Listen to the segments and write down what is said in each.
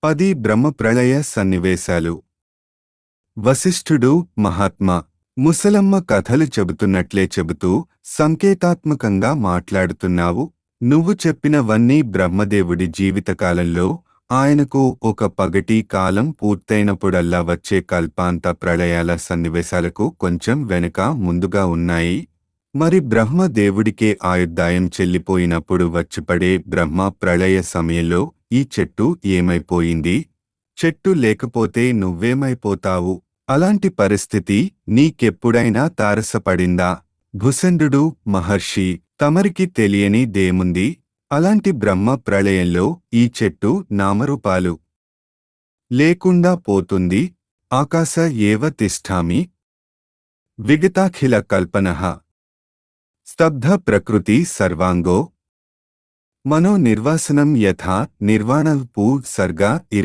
10 బ్రహ్మప్రళయ సన్నివేశాలు. వశిష్ఠుడు, మహాత్మా, ముసలమ్మ కథలు చెబుతున్నట్లే చెబుతూ సంకేతాత్మకంగా మాట్లాడుతున్నావు. నువ్వు చెప్పినవన్నీ బ్రహ్మదేవుడి జీవితకాలంలో ఆయనకు ఒక పగటి కాలం పూర్తయినప్పుడల్లా వచ్చే కల్పాంత ప్రళయాల సన్నివేశాలకు కొంచెం వెనుక ముందుగా ఉన్నాయి. మరి బ్రహ్మదేవుడికే ఆయుర్దాయం చెల్లిపోయినప్పుడు వచ్చిపడే బ్రహ్మ ప్రళయ సమయంలో ఈ చెట్టు ఏమైపోయింది? చెట్టు లేకపోతే నువ్వేమైపోతావు? అలాంటి పరిస్థితి నీకెప్పుడైనా తారసపడిందా? భుసండు, మహర్షి, తమరికి తెలియని దేముంది? అలాంటి బ్రహ్మ ప్రళయంలో ఈ చెట్టు నామరూపాలు లేకుండా పోతుంది. ఆకాశ ఏవ తిష్ఠామి విగతాఖిల కల్పనః స్తబ్ధ ప్రకృతి సర్వాంగో మనో నిర్వాసనం యథా నిర్వాణపూ సర్గ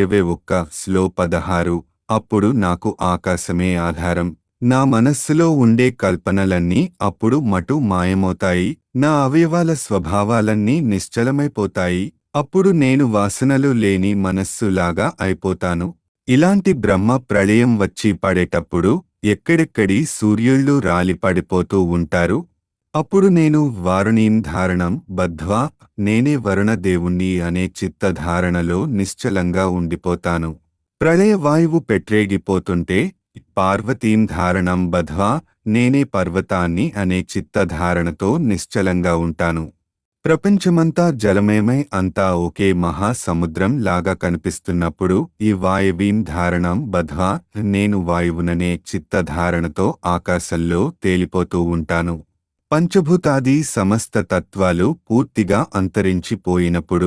21:16. అప్పుడు నాకు ఆకాశమే ఆధారం. నా మనస్సులో ఉండే కల్పనలన్నీ అప్పుడు మటు మాయమవుతాయి. నా అవయవాల స్వభావాలన్నీ నిశ్చలమైపోతాయి. అప్పుడు నేను వాసనలు లేని మనస్సులాగా అయిపోతాను. ఇలాంటి బ్రహ్మ ప్రళయం వచ్చి పడేటప్పుడు ఎక్కడెక్కడి సూర్యుళ్ళు రాలి పడిపోతూ ఉంటారు. అప్పుడు నేను వారుణీం ధారణం బద్ధ్వా నేనే వరుణ దేవుణ్ణి అనే చిత్తధారణలో నిశ్చలంగా ఉండిపోతాను. ప్రళయ వాయువు పెట్టేగిపోతుంటే పార్వతీం ధారణం బద్ధ్వా నేనే పర్వతాన్ని అనే చిత్తధారణతో నిశ్చలంగా ఉంటాను. ప్రపంచమంతా జలమయమై అంతా ఒకే మహాసముద్రం లాగా కనిపిస్తున్నప్పుడు ఈ వాయువీం ధారణం బద్ధ్వా నేను వాయువుననే చిత్తధారణతో ఆకాశంలో తేలిపోతూ ఉంటాను. పంచభూతాది సమస్త తత్వాలు పూర్తిగా అంతరించిపోయినప్పుడు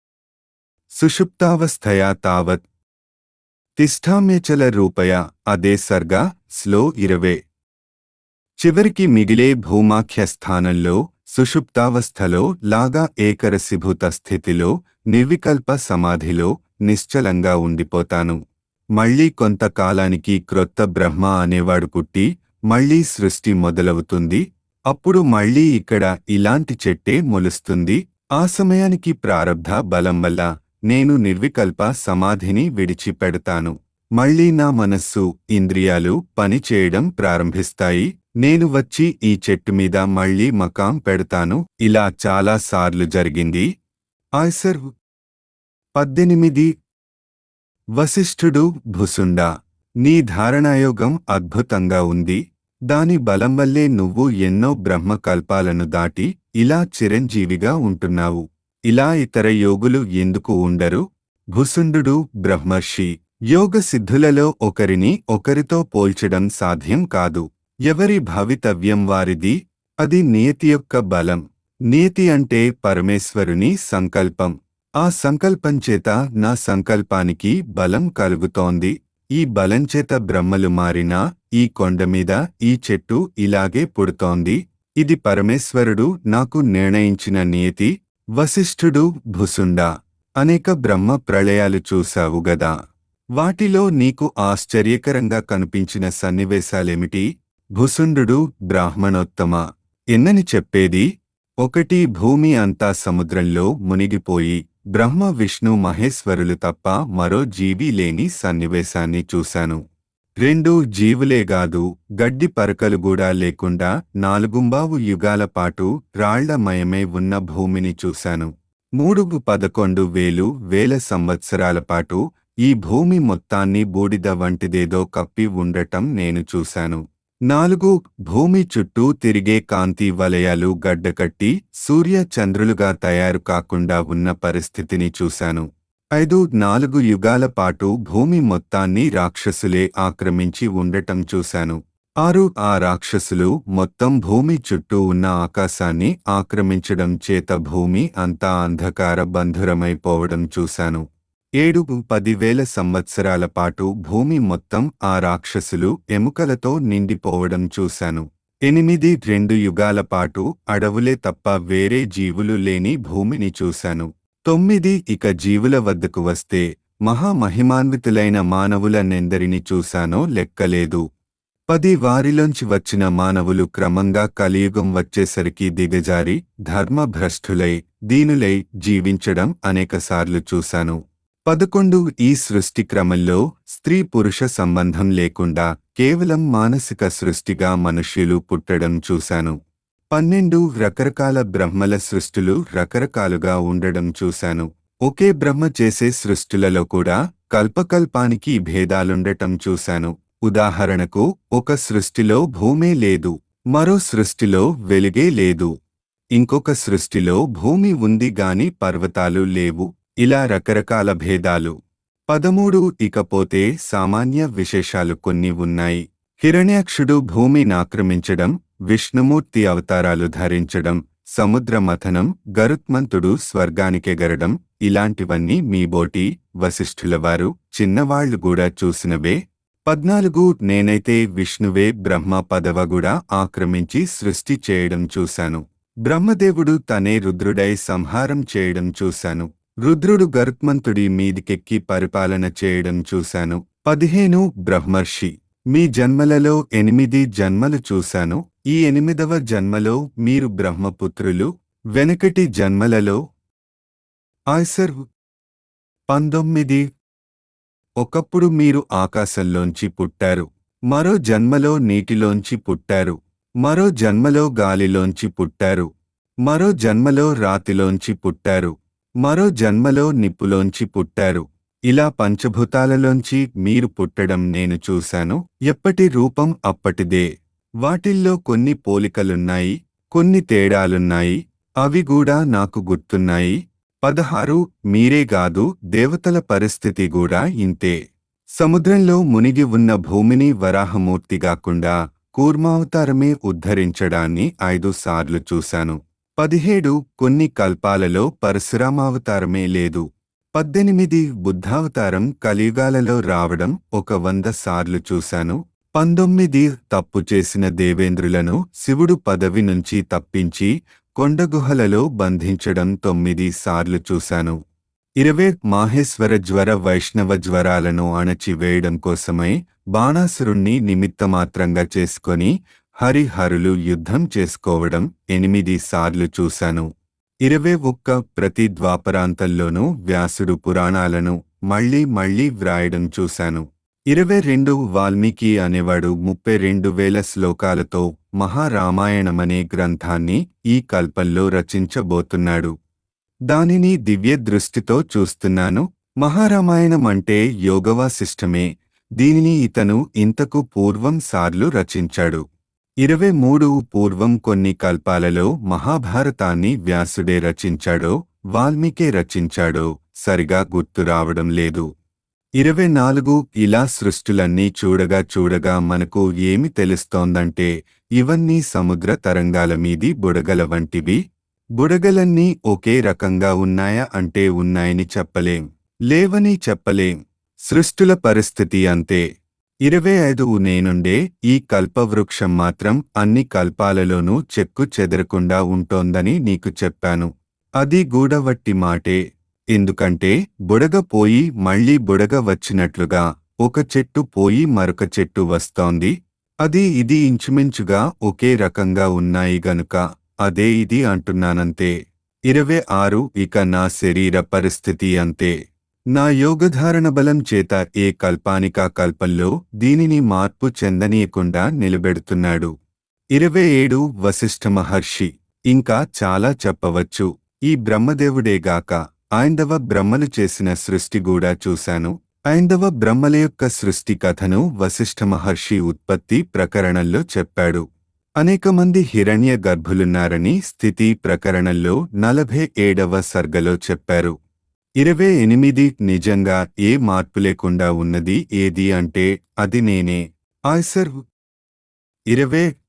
సుషుప్తావస్థయా తావత్ తిష్ఠామ్యచల రూపయ అదే సర్గ స్లో 20. చివరికి మిగిలే భూమాఖ్య స్థానంలో సుషుప్తావస్థలో లాగా ఏకరసిభూత స్థితిలో నిర్వికల్ప సమాధిలో నిశ్చలంగా ఉండిపోతాను. మళ్లీ కొంతకాలానికి క్రొత్త బ్రహ్మ అనేవాడు పుట్టి మళ్లీ సృష్టి మొదలవుతుంది. అప్పుడు మళ్లీ ఇక్కడ ఇలాంటి చెట్టే మొలుస్తుంది. ఆ సమయానికి ప్రారబ్ధ బలం వల్ల నేను నిర్వికల్ప సమాధిని విడిచిపెడతాను. మళ్లీ నా మనస్సు, ఇంద్రియాలు పని చేయడం ప్రారంభిస్తాయి. నేను వచ్చి ఈ చెట్టు మీద మళ్లీ మకాం పెడతాను. ఇలా చాలా సార్లు జరిగింది. ఆయ్సర్ 18. వశిష్ఠుడు, భుసుండా, నీ ధారణాయోగం అద్భుతంగా ఉంది. దాని బలం వల్లే నువ్వు ఎన్నో బ్రహ్మకల్పాలను దాటి ఇలా చిరంజీవిగా ఉంటున్నావు. ఇలా ఇతర యోగులు ఎందుకు ఉండరు? భుసుండు, బ్రహ్మర్షి, యోగ సిద్ధులలో ఒకరిని ఒకరితో పోల్చడం సాధ్యం కాదు. ఎవరి భవితవ్యం వారిది. అది నియతి యొక్క బలం. నియతి అంటే పరమేశ్వరుని సంకల్పం. ఆ సంకల్పంచేత నా సంకల్పానికి బలం కలుగుతోంది. ఈ బలంచేత బ్రహ్మలు మారినా ఈ కొండమీద ఈ చెట్టు ఇలాగే పుడుతోంది. ఇది పరమేశ్వరుడు నాకు నిర్ణయించిన నియతి. వశిష్ఠుడు, భుసుండా, అనేక బ్రహ్మ ప్రళయాలు చూశావు గదా. వాటిలో నీకు ఆశ్చర్యకరంగా కనిపించిన సన్నివేశాలేమిటి? భుసుండు, బ్రాహ్మణోత్తమ, ఎన్నని చెప్పేది? 1 భూమి అంతా సముద్రంలో మునిగిపోయి బ్రహ్మ విష్ణు మహేశ్వరులు తప్ప మరో జీవి లేని సన్నివేశాన్ని చూశాను. 2 జీవులేగాదు గడ్డి పరకలు కూడా లేకుండా 4 యుగాల పాటు రాళ్లమయమై ఉన్న భూమిని చూశాను. 3 11,000 వేల సంవత్సరాల పాటు ఈ భూమి మొత్తాన్ని బూడిద వంటిదేదో కప్పి ఉండటం నేను చూశాను. 4 భూమి చుట్టూ తిరిగే కాంతి వలయాలు గడ్డకట్టి సూర్య చంద్రులుగా తయారు కాకుండా ఉన్న పరిస్థితిని చూశాను. 5 4 యుగాల పాటు భూమి మొత్తాన్ని రాక్షసులే ఆక్రమించి ఉండటం చూశాను. 6 ఆ రాక్షసులు మొత్తం భూమి చుట్టూ ఉన్న ఆకాశాన్ని ఆక్రమించడం చేత భూమి అంతా అంధకార బంధురమైపోవడం చూశాను. 7 10,000 సంవత్సరాల పాటు భూమి మొత్తం ఆ రాక్షసులు ఎముకలతో నిండిపోవడం చూశాను. 8 2 యుగాల పాటు అడవులే తప్ప వేరే జీవులు లేని భూమిని చూశాను. 9 ఇక జీవుల వద్దకు వస్తే మహామహిమాన్వితులైన మానవులనెందరిని చూశానో లెక్కలేదు. 10 వారిలోంచి వచ్చిన మానవులు క్రమంగా కలియుగం వచ్చేసరికి దిగజారి ధర్మభ్రష్టులై దీనులై జీవించడం అనేకసార్లు చూశాను. 11 ఈ సృష్టి క్రమంలో స్త్రీ పురుష సంబంధం లేకుండా కేవలం మానసిక సృష్టిగా మనుష్యులు పుట్టడం చూశాను. 12 రకరకాల బ్రహ్మల సృష్టులు రకరకాలుగా ఉండడం చూశాను. ఒకే బ్రహ్మ చేసే సృష్టులలో కూడా కల్పకల్పానికి భేదాలుండటం చూశాను. ఉదాహరణకు ఒక సృష్టిలో భూమే లేదు, మరో సృష్టిలో వెలుగే లేదు, ఇంకొక సృష్టిలో భూమి ఉంది గాని పర్వతాలు లేవు. ఇలా రకరకాల భేదాలు. 13 ఇకపోతే సామాన్య విశేషాలు కొన్ని ఉన్నాయి. హిరణ్యాక్షుడు భూమినాక్రమించడం, విష్ణుమూర్తి అవతారాలు ధరించడం, సముద్ర మథనం, గరుత్మంతుడు స్వర్గానికెగరడం, ఇలాంటివన్నీ మీబోటి వశిష్ఠులవారు చిన్నవాళ్లు కూడా చూసినవే. 14 నేనైతే విష్ణువే బ్రహ్మ పదవగుడా ఆక్రమించి సృష్టి చేయడం చూశాను. బ్రహ్మదేవుడు తనే రుద్రుడై సంహారం చేయడం చూశాను. రుద్రుడు గరుత్మంతుడి మీదికెక్కి పరిపాలన చేయడం చూశాను. 15 బ్రహ్మర్షి మీ జన్మలలో 8 జన్మలు చూశాను. ఈ 8వ జన్మలో మీరు బ్రహ్మపుత్రులు. వెనకటి జన్మలలో ఆయ్సర్ 19 ఒకప్పుడు మీరు ఆకాశంలోంచి పుట్టారు, మరో జన్మలో నీటిలోంచి పుట్టారు, మరో జన్మలో గాలిలోంచి పుట్టారు, మరో జన్మలో రాతిలోంచి పుట్టారు, మరో జన్మలో నిప్పులోంచి పుట్టారు. ఇలా పంచభూతాలలోంచి మీరు పుట్టడం నేను చూశాను. ఎప్పటి రూపం అప్పటిదే. వాటిల్లో కొన్ని పోలికలున్నాయి, కొన్ని తేడాలున్నాయి. అవి కూడా నాకు గుర్తున్నాయి. 16 మీరేగాదు దేవతల పరిస్థితి కూడా ఇంతే. సముద్రంలో మునిగి ఉన్న భూమిని వరాహమూర్తిగాకుండా కూర్మావతారమే ఉద్ధరించడాన్ని 5 సార్లు చూశాను. 17 కొన్ని కల్పాలలో పరశురామావతారమే లేదు. 18 బుద్ధావతారం కలియుగాలలో రావడం ఒక 100 సార్లు చూశాను. 19 తప్పు చేసిన దేవేంద్రులను శివుడు పదవి నుంచి తప్పించి కొండగుహలలో బంధించడం 9 సార్లు చూశాను. 20 మాహేశ్వర జ్వర వైష్ణవ జ్వరాలను అణచివేయడం కోసమై బాణాసురుణ్ణి నిమిత్తమాత్రంగా చేసుకొని హరిహరులు యుద్ధం చేసుకోవడం 8 సార్లు చూశాను. 21 ప్రతి ద్వాపరాంతంలోనూ వ్యాసుడు పురాణాలను మళ్లీ మళ్లీ వ్రాయడం చూశాను. 22 వాల్మీకి అనేవాడు 32,000 శ్లోకాలతో మహారామాయణమనే గ్రంథాన్ని ఈ కల్పంలో రచించబోతున్నాడు. దానిని దివ్య దృష్టితో చూస్తున్నాను. మహారామాయణం అంటే యోగవాసిష్టమే. దీనిని ఇతను ఇంతకు పూర్వం సార్లు రచించాడు. 23 పూర్వం కొన్ని కల్పాలలో మహాభారతాన్ని వ్యాసుడే రచించాడో వాల్మీకే రచించాడో సరిగా గుర్తు రావడం లేదు. 24 ఇలా సృష్టులన్నీ చూడగా చూడగా మనకు ఏమి తెలుస్తోందంటే ఇవన్నీ సముద్ర తరంగాల మీది బుడగల వంటివి. బుడగలన్నీ ఒకే రకంగా ఉన్నాయా అంటే ఉన్నాయని చెప్పలేం, లేవని చెప్పలేం. సృష్టుల పరిస్థితి అంతే. 25 నేనుండే ఈ కల్పవృక్షం మాత్రం అన్ని కల్పాలలోనూ చెక్కు చెదరకుండా ఉంటోందని నీకు చెప్పాను. అది గూడవట్టి మాటే. ఎందుకంటే బుడగ పోయి మళ్లీ బుడగ వచ్చినట్లుగా ఒక చెట్టు పోయి మరొక చెట్టు వస్తోంది. అది ఇది ఇంచుమించుగా ఒకే రకంగా ఉన్నాయి గనుక అదే ఇది అంటున్నానంతే. 26 ఇక నా శరీర పరిస్థితి అంతే. నా యోగధారణ బలం చేత ఏ కల్పానికా కల్పంలో దీనిని మార్పు చెందనీయకుండా నిలబెడుతున్నాడు. 27 వశిష్ఠ మహర్షి ఇంకా చాలా చెప్పవచ్చు. ఈ బ్రహ్మదేవుడేగాక ఐందవ బ్రహ్మలు చేసిన సృష్టి కూడా చూశాను. ఐందవ బ్రహ్మల యొక్క సృష్టి కథను వశిష్ఠ మహర్షి ఉత్పత్తి ప్రకరణంలో చెప్పాడు. అనేక మంది హిరణ్య గర్భులున్నారని స్థితి ప్రకరణంలో 47వ సర్గలో చెప్పారు. 28 నిజంగా ఏ మార్పు లేకుండా ఉన్నది ఏది అంటే అది నేనే. ఆయ్సర్ 20